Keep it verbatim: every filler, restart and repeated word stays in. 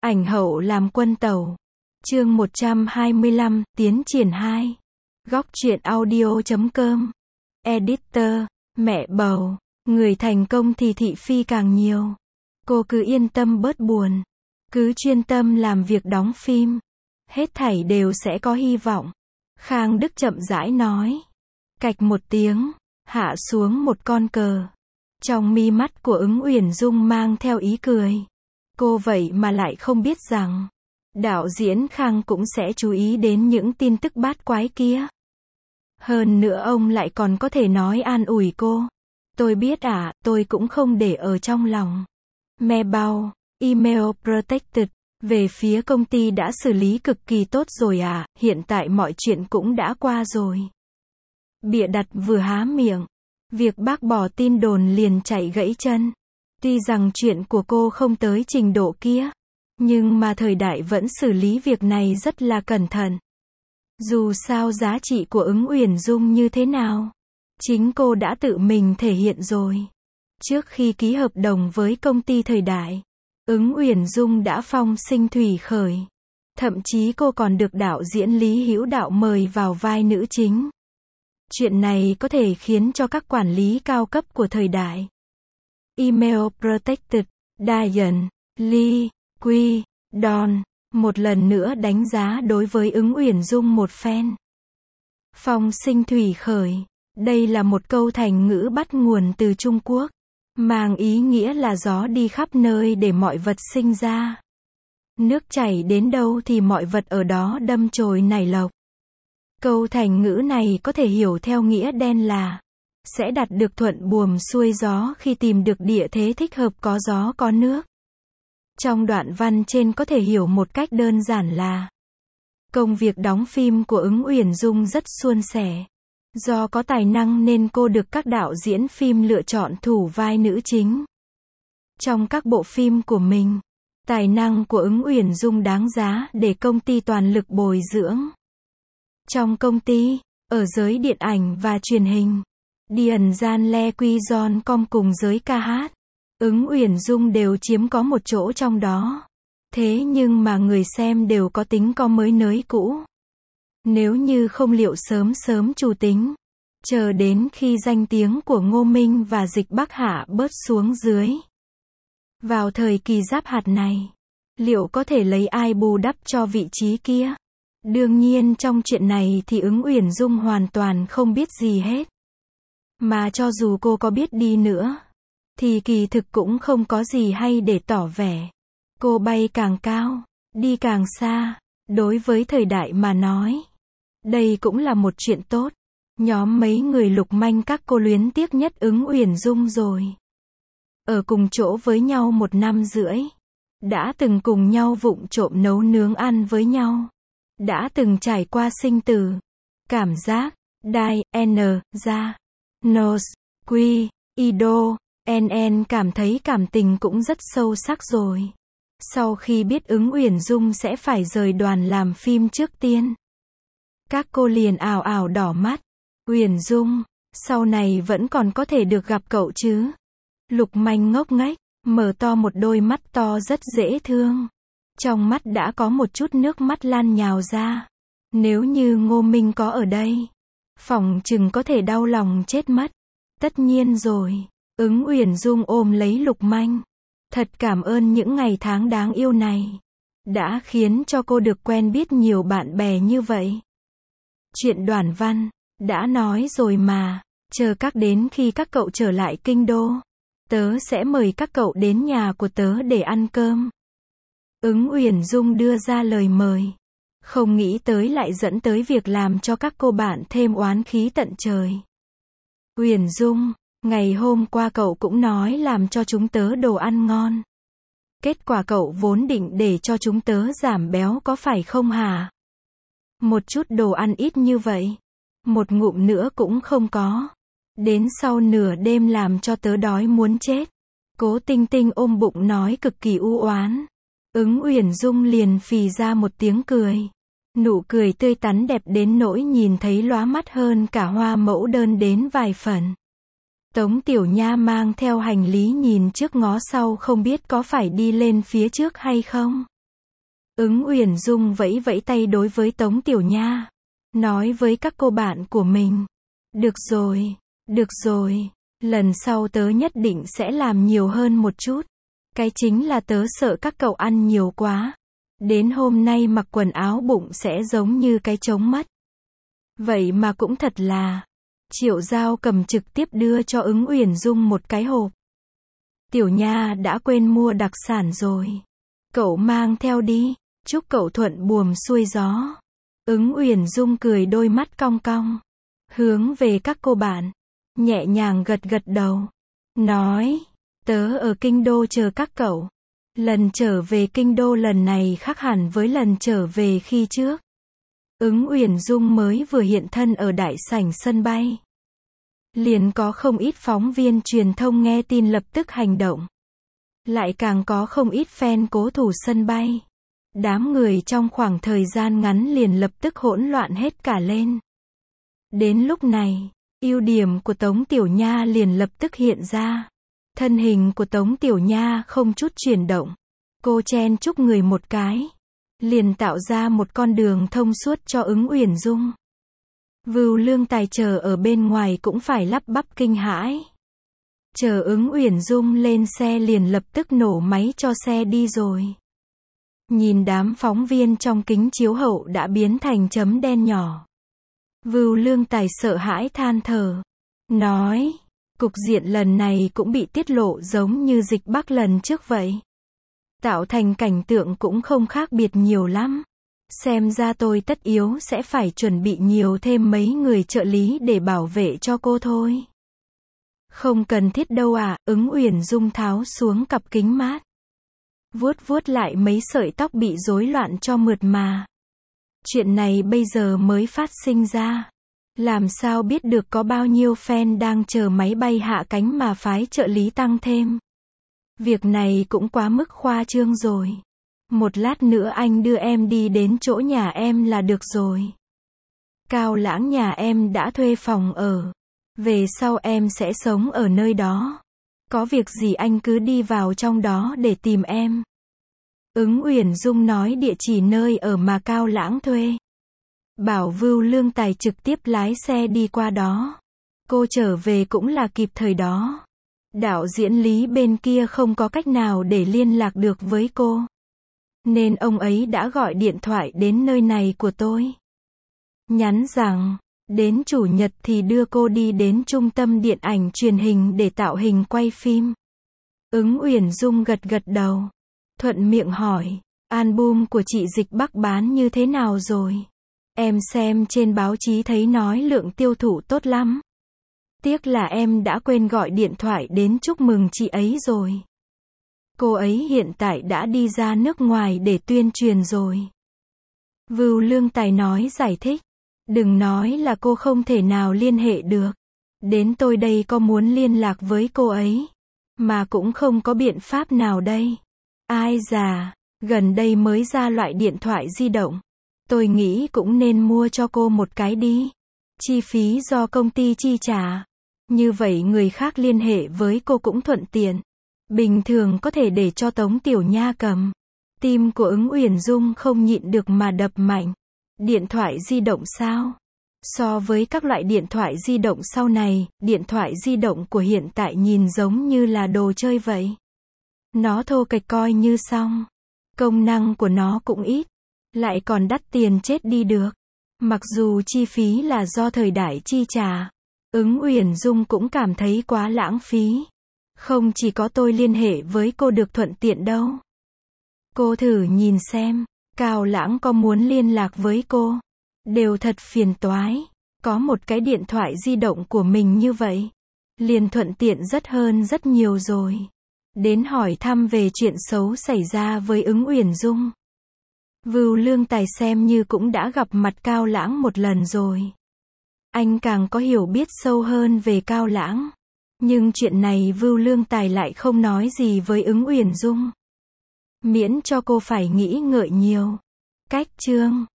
Ảnh hậu làm quân tẩu. Chương một trăm hai mươi lăm, tiến triển hai. Góc truyện audio chấm com. Editor, mẹ bầu, người thành công thì thị phi càng nhiều. Cô cứ yên tâm bớt buồn. Cứ chuyên tâm làm việc đóng phim. Hết thảy đều sẽ có hy vọng. Khang Đức chậm rãi nói. Cạch một tiếng, hạ xuống một con cờ. Trong mi mắt của Ứng Uyển Dung mang theo ý cười. Cô vậy mà lại không biết rằng, đạo diễn Khang cũng sẽ chú ý đến những tin tức bát quái kia. Hơn nữa ông lại còn có thể nói an ủi cô. Tôi biết ạ, à, tôi cũng không để ở trong lòng. Mailbox, email protected, về phía công ty đã xử lý cực kỳ tốt rồi ạ, à, hiện tại mọi chuyện cũng đã qua rồi. Bịa đặt vừa há miệng, việc bác bỏ tin đồn liền chạy gãy chân. Tuy rằng chuyện của cô không tới trình độ kia, nhưng mà thời đại vẫn xử lý việc này rất là cẩn thận. Dù sao giá trị của Ứng Uyển Dung như thế nào, chính cô đã tự mình thể hiện rồi. Trước khi ký hợp đồng với công ty thời đại, Ứng Uyển Dung đã phong sinh thủy khởi. Thậm chí cô còn được đạo diễn Lý Hữu Đạo mời vào vai nữ chính. Chuyện này có thể khiến cho các quản lý cao cấp của thời đại Email Protected, Diane, Lee, Quy, Don, một lần nữa đánh giá đối với Ứng Uyển Dung một phen. Phong sinh thủy khởi, đây là một câu thành ngữ bắt nguồn từ Trung Quốc, mang ý nghĩa là gió đi khắp nơi để mọi vật sinh ra. Nước chảy đến đâu thì mọi vật ở đó đâm chồi nảy lộc. Câu thành ngữ này có thể hiểu theo nghĩa đen là sẽ đạt được thuận buồm xuôi gió khi tìm được địa thế thích hợp có gió có nước. Trong đoạn văn trên có thể hiểu một cách đơn giản là công việc đóng phim của Ứng Uyển Dung rất suôn sẻ. Do có tài năng nên cô được các đạo diễn phim lựa chọn thủ vai nữ chính. Trong các bộ phim của mình, tài năng của Ứng Uyển Dung đáng giá để công ty toàn lực bồi dưỡng. Trong công ty, ở giới điện ảnh và truyền hình, Điền Gian Le Quy Giòn Com cùng giới ca hát, Ứng Uyển Dung đều chiếm có một chỗ trong đó. Thế nhưng mà người xem đều có tính có mới nới cũ. Nếu như không liệu sớm sớm chủ tính, chờ đến khi danh tiếng của Ngô Minh và Dịch Bắc Hạ bớt xuống dưới. Vào thời kỳ giáp hạt này, liệu có thể lấy ai bù đắp cho vị trí kia? Đương nhiên trong chuyện này thì Ứng Uyển Dung hoàn toàn không biết gì hết. Mà cho dù cô có biết đi nữa, thì kỳ thực cũng không có gì hay để tỏ vẻ. Cô bay càng cao, đi càng xa, đối với thời đại mà nói. Đây cũng là một chuyện tốt. Nhóm mấy người Lục Manh các cô luyến tiếc nhất Ứng Uyển Dung rồi. Ở cùng chỗ với nhau một năm rưỡi. Đã từng cùng nhau vụng trộm nấu nướng ăn với nhau. Đã từng trải qua sinh tử. Cảm giác, Đai, N, Ra, Nos, Quy, Ido, en en cảm thấy cảm tình cũng rất sâu sắc rồi. Sau khi biết Ứng Uyển Dung sẽ phải rời đoàn làm phim trước tiên, các cô liền ào ào đỏ mắt. Uyển Dung, sau này vẫn còn có thể được gặp cậu chứ? Lục Manh ngốc nghếch, mở to một đôi mắt to rất dễ thương. Trong mắt đã có một chút nước mắt lan nhào ra. Nếu như Ngô Minh có ở đây, phỏng chừng có thể đau lòng chết mất. Tất nhiên rồi. Ứng Uyển Dung ôm lấy Lục Manh. Thật cảm ơn những ngày tháng đáng yêu này. Đã khiến cho cô được quen biết nhiều bạn bè như vậy. Chuyện Đoàn Văn, đã nói rồi mà. Chờ các đến khi các cậu trở lại kinh đô, tớ sẽ mời các cậu đến nhà của tớ để ăn cơm. Ứng Uyển Dung đưa ra lời mời. Không nghĩ tới lại dẫn tới việc làm cho các cô bạn thêm oán khí tận trời. Uyển Dung, ngày hôm qua cậu cũng nói làm cho chúng tớ đồ ăn ngon. Kết quả cậu vốn định để cho chúng tớ giảm béo có phải không hả? Một chút đồ ăn ít như vậy, một ngụm nữa cũng không có. Đến sau nửa đêm làm cho tớ đói muốn chết. Cố Tinh Tinh ôm bụng nói cực kỳ u oán. Ứng Uyển Dung liền phì ra một tiếng cười. Nụ cười tươi tắn đẹp đến nỗi nhìn thấy lóa mắt hơn cả hoa mẫu đơn đến vài phần. Tống Tiểu Nha mang theo hành lý nhìn trước ngó sau không biết có phải đi lên phía trước hay không. Ứng Uyển Dung vẫy vẫy tay đối với Tống Tiểu Nha. Nói với các cô bạn của mình. Được rồi, được rồi, lần sau tớ nhất định sẽ làm nhiều hơn một chút. Cái chính là tớ sợ các cậu ăn nhiều quá. Đến hôm nay mặc quần áo bụng sẽ giống như cái trống mất. Vậy mà cũng thật là. Triệu Giao cầm trực tiếp đưa cho Ứng Uyển Dung một cái hộp. Tiểu Nha đã quên mua đặc sản rồi. Cậu mang theo đi, chúc cậu thuận buồm xuôi gió. Ứng Uyển Dung cười đôi mắt cong cong. Hướng về các cô bạn. Nhẹ nhàng gật gật đầu. Nói, tớ ở kinh đô chờ các cậu. Lần trở về kinh đô lần này khác hẳn với lần trở về khi trước. Ứng Uyển Dung mới vừa hiện thân ở đại sảnh sân bay. Liền có không ít phóng viên truyền thông nghe tin lập tức hành động. Lại càng có không ít fan cố thủ sân bay. Đám người trong khoảng thời gian ngắn liền lập tức hỗn loạn hết cả lên. Đến lúc này, ưu điểm của Tống Tiểu Nha liền lập tức hiện ra. Thân hình của Tống Tiểu Nha không chút chuyển động. Cô chen chúc người một cái. Liền tạo ra một con đường thông suốt cho Ứng Uyển Dung. Vưu Lương Tài chờ ở bên ngoài cũng phải lắp bắp kinh hãi. Chờ Ứng Uyển Dung lên xe liền lập tức nổ máy cho xe đi rồi. Nhìn đám phóng viên trong kính chiếu hậu đã biến thành chấm đen nhỏ. Vưu Lương Tài sợ hãi than thở. Nói, cục diện lần này cũng bị tiết lộ giống như dịch Bắc lần trước vậy. Tạo thành cảnh tượng cũng không khác biệt nhiều lắm. Xem ra tôi tất yếu sẽ phải chuẩn bị nhiều thêm mấy người trợ lý để bảo vệ cho cô thôi. Không cần thiết đâu à, Ứng Uyển Dung tháo xuống cặp kính mát. Vuốt vuốt lại mấy sợi tóc bị rối loạn cho mượt mà. Chuyện này bây giờ mới phát sinh ra. Làm sao biết được có bao nhiêu fan đang chờ máy bay hạ cánh mà phái trợ lý tăng thêm. Việc này cũng quá mức khoa trương rồi. Một lát nữa anh đưa em đi đến chỗ nhà em là được rồi. Cao Lãng nhà em đã thuê phòng ở. Về sau em sẽ sống ở nơi đó. Có việc gì anh cứ đi vào trong đó để tìm em. Ứng Uyển Dung nói địa chỉ nơi ở mà Cao Lãng thuê. Bảo Vưu Lương Tài trực tiếp lái xe đi qua đó. Cô trở về cũng là kịp thời đó. Đạo diễn Lý bên kia không có cách nào để liên lạc được với cô. Nên ông ấy đã gọi điện thoại đến nơi này của tôi. Nhắn rằng, đến chủ nhật thì đưa cô đi đến trung tâm điện ảnh truyền hình để tạo hình quay phim. Ứng Uyển Dung gật gật đầu. Thuận miệng hỏi, album của chị Dịch Bắc bán như thế nào rồi? Em xem trên báo chí thấy nói lượng tiêu thụ tốt lắm. Tiếc là em đã quên gọi điện thoại đến chúc mừng chị ấy rồi. Cô ấy hiện tại đã đi ra nước ngoài để tuyên truyền rồi. Vưu Lương Tài nói giải thích. Đừng nói là cô không thể nào liên hệ được. Đến tôi đây có muốn liên lạc với cô ấy. Mà cũng không có biện pháp nào đây. Ai già, gần đây mới ra loại điện thoại di động. Tôi nghĩ cũng nên mua cho cô một cái đi. Chi phí do công ty chi trả. Như vậy người khác liên hệ với cô cũng thuận tiện. Bình thường có thể để cho Tống Tiểu Nha cầm. Tim của Ứng Uyển Dung không nhịn được mà đập mạnh. Điện thoại di động sao? So với các loại điện thoại di động sau này, điện thoại di động của hiện tại nhìn giống như là đồ chơi vậy. Nó thô kệch coi như xong. Công năng của nó cũng ít. Lại còn đắt tiền chết đi được. Mặc dù chi phí là do thời đại chi trả. Ứng Uyển Dung cũng cảm thấy quá lãng phí. Không chỉ có tôi liên hệ với cô được thuận tiện đâu. Cô thử nhìn xem, Cao Lãng có muốn liên lạc với cô. Đều thật phiền toái. Có một cái điện thoại di động của mình như vậy. Liền thuận tiện rất hơn rất nhiều rồi. Đến hỏi thăm về chuyện xấu xảy ra với Ứng Uyển Dung. Vưu Lương Tài xem như cũng đã gặp mặt Cao Lãng một lần rồi. Anh càng có hiểu biết sâu hơn về Cao Lãng. Nhưng chuyện này Vưu Lương Tài lại không nói gì với Ứng Uyển Dung. Miễn cho cô phải nghĩ ngợi nhiều. Cách chương